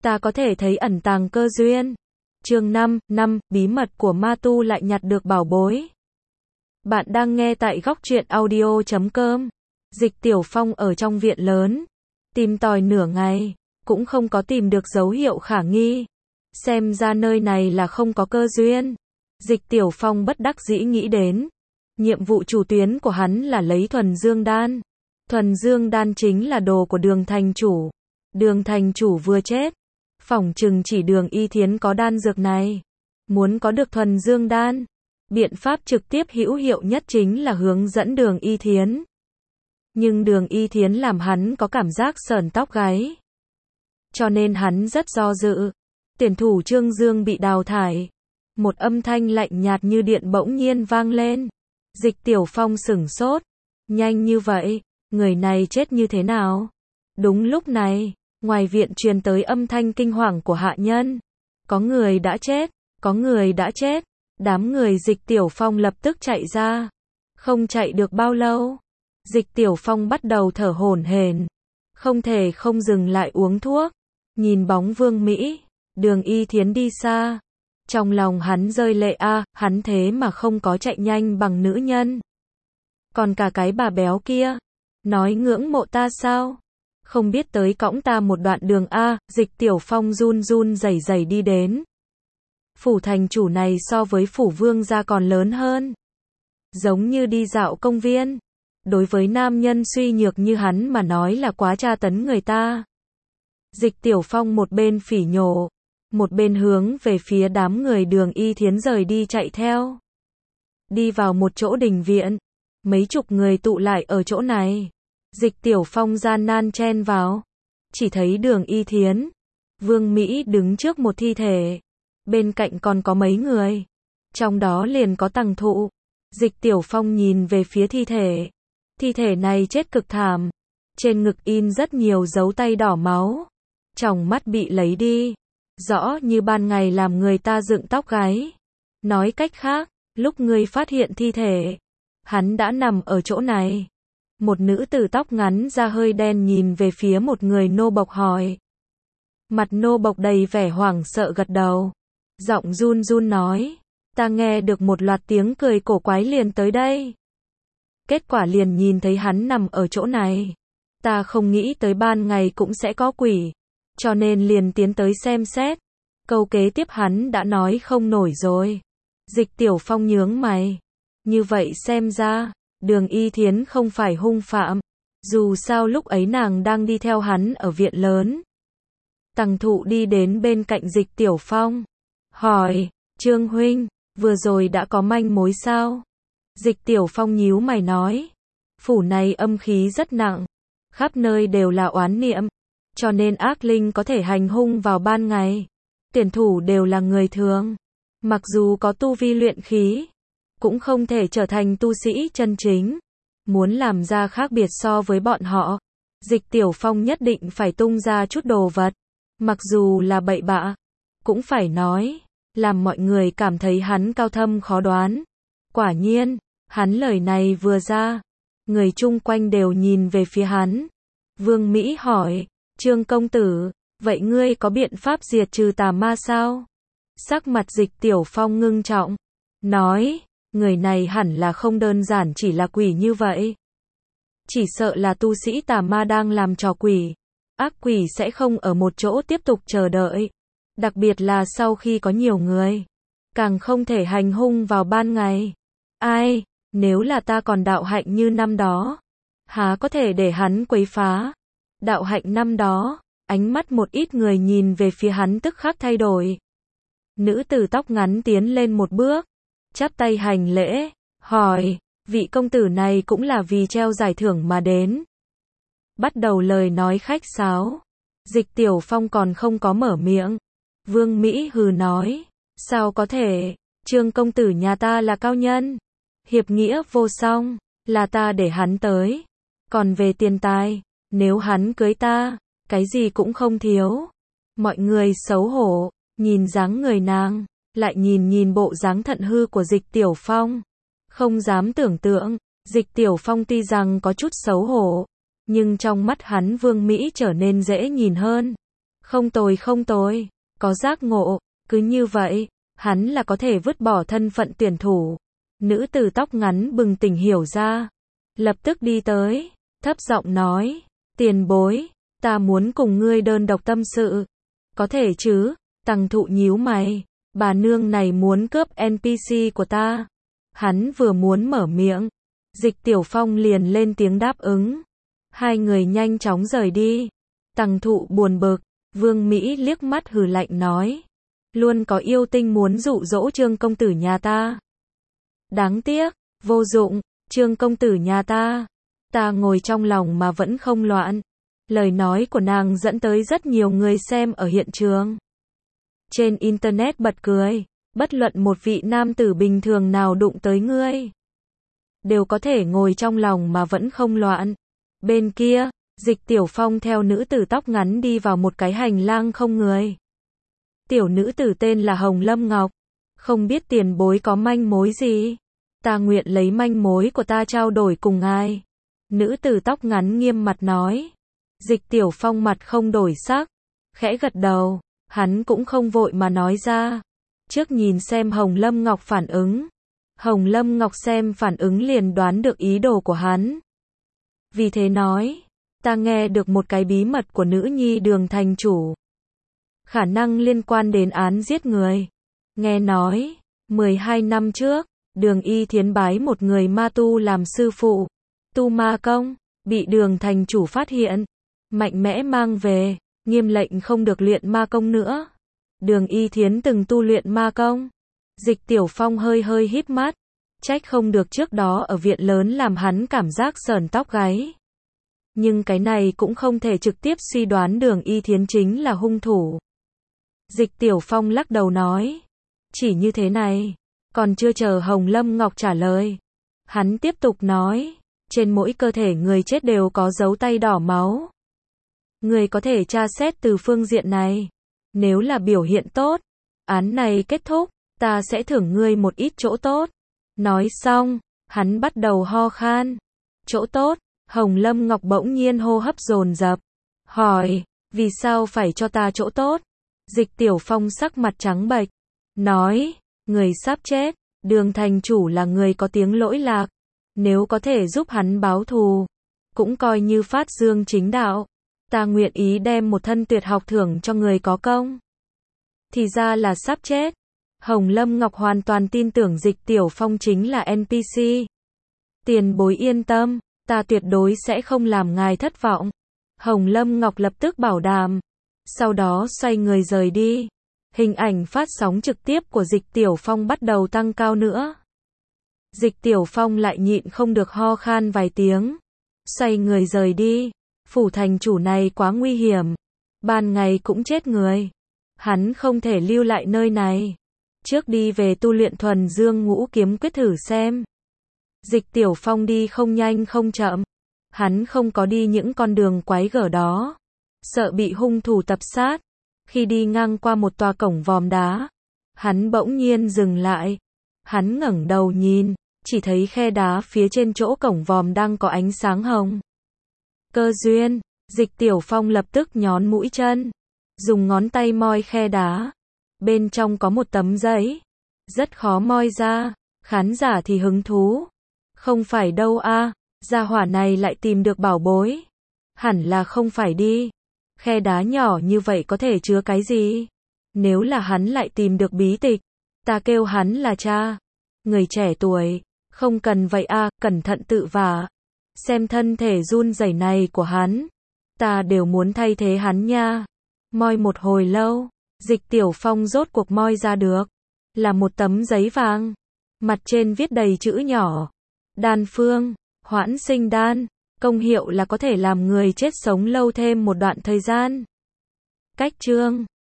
ta có thể thấy ẩn tàng cơ duyên. Chương 5, bí mật của ma tu lại nhặt được bảo bối. Bạn đang nghe tại góc truyện audio.com. Dịch Tiểu Phong ở trong viện lớn, tìm tòi nửa ngày, cũng không có tìm được dấu hiệu khả nghi. Xem ra nơi này là không có cơ duyên. Dịch Tiểu Phong bất đắc dĩ nghĩ đến, nhiệm vụ chủ tuyến của hắn là lấy thuần dương đan. Thuần dương đan chính là đồ của Đường thành chủ. Đường thành chủ vừa chết, phỏng chừng chỉ Đường Y Thiến có đan dược này. Muốn có được thuần dương đan, biện pháp trực tiếp hữu hiệu nhất chính là hướng dẫn Đường Y Thiến. Nhưng Đường Y Thiến làm hắn có cảm giác sởn tóc gáy, cho nên hắn rất do dự. Tuyển thủ Trương Dương bị đào thải. Một âm thanh lạnh nhạt như điện bỗng nhiên vang lên. Dịch Tiểu Phong sửng sốt. Nhanh như vậy, người này chết như thế nào? Đúng lúc này, ngoài viện truyền tới âm thanh kinh hoàng của hạ nhân. Có người đã chết, có người đã chết. Đám người Dịch Tiểu Phong lập tức chạy ra. Không chạy được bao lâu, Dịch Tiểu Phong bắt đầu thở hổn hển, không thể không dừng lại uống thuốc. Nhìn bóng Vương Mỹ, Đường Y Thiến đi xa, trong lòng hắn rơi lệ hắn thế mà không có chạy nhanh bằng nữ nhân. Còn cả cái bà béo kia, nói ngưỡng mộ ta sao? Không biết tới cõng ta một đoạn đường Dịch Tiểu Phong run run rẩy rẩy đi đến. Phủ thành chủ này so với phủ vương gia còn lớn hơn. Giống như đi dạo công viên. Đối với nam nhân suy nhược như hắn mà nói là quá tra tấn người ta. Dịch Tiểu Phong một bên phỉ nhổ, một bên hướng về phía đám người Đường Y Thiến rời đi chạy theo. Đi vào một chỗ đình viện, mấy chục người tụ lại ở chỗ này. Dịch Tiểu Phong gian nan chen vào, chỉ thấy Đường Y Thiến, Vương Mỹ đứng trước một thi thể, bên cạnh còn có mấy người, trong đó liền có Tằng Thụ. Dịch Tiểu Phong nhìn về phía thi thể này chết cực thảm, trên ngực in rất nhiều dấu tay đỏ máu, tròng mắt bị lấy đi, rõ như ban ngày làm người ta dựng tóc gáy. Nói cách khác, lúc người phát hiện thi thể, hắn đã nằm ở chỗ này. Một nữ tử tóc ngắn da hơi đen nhìn về phía một người nô bộc hỏi. Mặt nô bộc đầy vẻ hoảng sợ gật đầu, giọng run run nói, ta nghe được một loạt tiếng cười cổ quái liền tới đây. Kết quả liền nhìn thấy hắn nằm ở chỗ này. Ta không nghĩ tới ban ngày cũng sẽ có quỷ, cho nên liền tiến tới xem xét. Câu kế tiếp hắn đã nói không nổi rồi. Dịch Tiểu Phong nhướng mày. Như vậy xem ra, Đường Y Thiến không phải hung phạm. Dù sao lúc ấy nàng đang đi theo hắn ở viện lớn. Tằng Thụ đi đến bên cạnh Dịch Tiểu Phong, hỏi, Trương huynh, vừa rồi đã có manh mối sao? Dịch Tiểu Phong nhíu mày nói, phủ này âm khí rất nặng, khắp nơi đều là oán niệm, cho nên ác linh có thể hành hung vào ban ngày. Tuyển thủ đều là người thường, mặc dù có tu vi luyện khí, cũng không thể trở thành tu sĩ chân chính. Muốn làm ra khác biệt so với bọn họ, Dịch Tiểu Phong nhất định phải tung ra chút đồ vật, mặc dù là bậy bạ, cũng phải nói, làm mọi người cảm thấy hắn cao thâm khó đoán. Quả nhiên, hắn lời này vừa ra, người chung quanh đều nhìn về phía hắn. Vương Mỹ hỏi, Trương công tử, vậy ngươi có biện pháp diệt trừ tà ma sao? Sắc mặt Dịch Tiểu Phong ngưng trọng, nói, người này hẳn là không đơn giản chỉ là quỷ như vậy. Chỉ sợ là tu sĩ tà ma đang làm trò quỷ. Ác quỷ sẽ không ở một chỗ tiếp tục chờ đợi. Đặc biệt là sau khi có nhiều người, càng không thể hành hung vào ban ngày. Ai, nếu là ta còn đạo hạnh như năm đó, há có thể để hắn quấy phá. Đạo hạnh năm đó, ánh mắt một ít người nhìn về phía hắn tức khắc thay đổi. Nữ tử tóc ngắn tiến lên một bước, chắp tay hành lễ, hỏi, vị công tử này cũng là vì treo giải thưởng mà đến. Bắt đầu lời nói khách sáo, Dịch Tiểu Phong còn không có mở miệng. Vương Mỹ hừ nói, sao có thể, Trương công tử nhà ta là cao nhân, hiệp nghĩa vô song, là ta để hắn tới. Còn về tiền tài, nếu hắn cưới ta, cái gì cũng không thiếu. Mọi người xấu hổ, nhìn dáng người nàng, lại nhìn bộ dáng thận hư của Dịch Tiểu Phong. Không dám tưởng tượng, Dịch Tiểu Phong tuy rằng có chút xấu hổ, nhưng trong mắt hắn Vương Mỹ trở nên dễ nhìn hơn. Không tồi không tồi, có giác ngộ, cứ như vậy, hắn là có thể vứt bỏ thân phận tuyển thủ. Nữ tử tóc ngắn bừng tỉnh hiểu ra, lập tức đi tới, thấp giọng nói, tiền bối, ta muốn cùng ngươi đơn độc tâm sự. Có thể chứ? Tằng Thụ nhíu mày, bà nương này muốn cướp NPC của ta. Hắn vừa muốn mở miệng, Dịch Tiểu Phong liền lên tiếng đáp ứng. Hai người nhanh chóng rời đi. Tằng Thụ buồn bực, Vương Mỹ liếc mắt hừ lạnh nói, luôn có yêu tinh muốn dụ dỗ Trương công tử nhà ta. Đáng tiếc, vô dụng, Trương công tử nhà ta ngồi trong lòng mà vẫn không loạn. Lời nói của nàng dẫn tới rất nhiều người xem ở hiện trường. Trên internet bật cười, bất luận một vị nam tử bình thường nào đụng tới ngươi, đều có thể ngồi trong lòng mà vẫn không loạn. Bên kia, Dịch Tiểu Phong theo nữ tử tóc ngắn đi vào một cái hành lang không người. Tiểu nữ tử tên là Hồng Lâm Ngọc, không biết tiền bối có manh mối gì, ta nguyện lấy manh mối của ta trao đổi cùng ngài. Nữ tử tóc ngắn nghiêm mặt nói. Dịch Tiểu Phong mặt không đổi sắc, khẽ gật đầu, hắn cũng không vội mà nói ra. Trước nhìn xem Hồng Lâm Ngọc phản ứng. Hồng Lâm Ngọc xem phản ứng liền đoán được ý đồ của hắn. Vì thế nói, ta nghe được một cái bí mật của nữ nhi Đường thành chủ. Khả năng liên quan đến án giết người. Nghe nói, 12 năm trước, Đường Y Thiến bái một người ma tu làm sư phụ, tu ma công, bị Đường thành chủ phát hiện, mạnh mẽ mang về, nghiêm lệnh không được luyện ma công nữa. Đường Y Thiến từng tu luyện ma công. Dịch Tiểu Phong hơi híp mắt, trách không được trước đó ở viện lớn làm hắn cảm giác sởn tóc gáy. Nhưng cái này cũng không thể trực tiếp suy đoán Đường Y Thiến chính là hung thủ. Dịch Tiểu Phong lắc đầu nói, chỉ như thế này. Còn chưa chờ Hồng Lâm Ngọc trả lời, hắn tiếp tục nói, trên mỗi cơ thể người chết đều có dấu tay đỏ máu. Người có thể tra xét từ phương diện này. Nếu là biểu hiện tốt, án này kết thúc, ta sẽ thưởng ngươi một ít chỗ tốt. Nói xong, hắn bắt đầu ho khan. Chỗ tốt? Hồng Lâm Ngọc bỗng nhiên hô hấp dồn dập, hỏi, vì sao phải cho ta chỗ tốt? Dịch Tiểu Phong sắc mặt trắng bệch, nói, người sắp chết, Đường thành chủ là người có tiếng lỗi lạc, nếu có thể giúp hắn báo thù, cũng coi như phát dương chính đạo. Ta nguyện ý đem một thân tuyệt học thưởng cho người có công. Thì ra là sắp chết. Hồng Lâm Ngọc hoàn toàn tin tưởng Dịch Tiểu Phong chính là NPC. Tiền bối yên tâm, ta tuyệt đối sẽ không làm ngài thất vọng. Hồng Lâm Ngọc lập tức bảo đảm. Sau đó xoay người rời đi. Hình ảnh phát sóng trực tiếp của Dịch Tiểu Phong bắt đầu tăng cao nữa. Dịch Tiểu Phong lại nhịn không được ho khan vài tiếng. Xoay người rời đi. Phủ thành chủ này quá nguy hiểm. Ban ngày cũng chết người. Hắn không thể lưu lại nơi này. Trước đi về tu luyện thuần dương ngũ kiếm quyết thử xem. Dịch Tiểu Phong đi không nhanh không chậm. Hắn không có đi những con đường quái gở đó. Sợ bị hung thủ tập sát. Khi đi ngang qua một tòa cổng vòm đá, hắn bỗng nhiên dừng lại. Hắn ngẩng đầu nhìn, chỉ thấy khe đá phía trên chỗ cổng vòm đang có ánh sáng hồng. Cơ duyên, Dịch Tiểu Phong lập tức nhón mũi chân, dùng ngón tay moi khe đá. Bên trong có một tấm giấy, rất khó moi ra, khán giả thì hứng thú. Không phải đâu a, gia hỏa này lại tìm được bảo bối. Hẳn là không phải đi. Khe đá nhỏ như vậy có thể chứa cái gì? Nếu là hắn lại tìm được bí tịch, ta kêu hắn là cha. Người trẻ tuổi, không cần vậy a, cẩn thận tự vả. Xem thân thể run rẩy này của hắn, ta đều muốn thay thế hắn nha. Moi một hồi lâu, Dịch Tiểu Phong rốt cuộc moi ra được, là một tấm giấy vàng, mặt trên viết đầy chữ nhỏ. Đan phương, hoãn sinh đan, công hiệu là có thể làm người chết sống lâu thêm một đoạn thời gian. Cách chương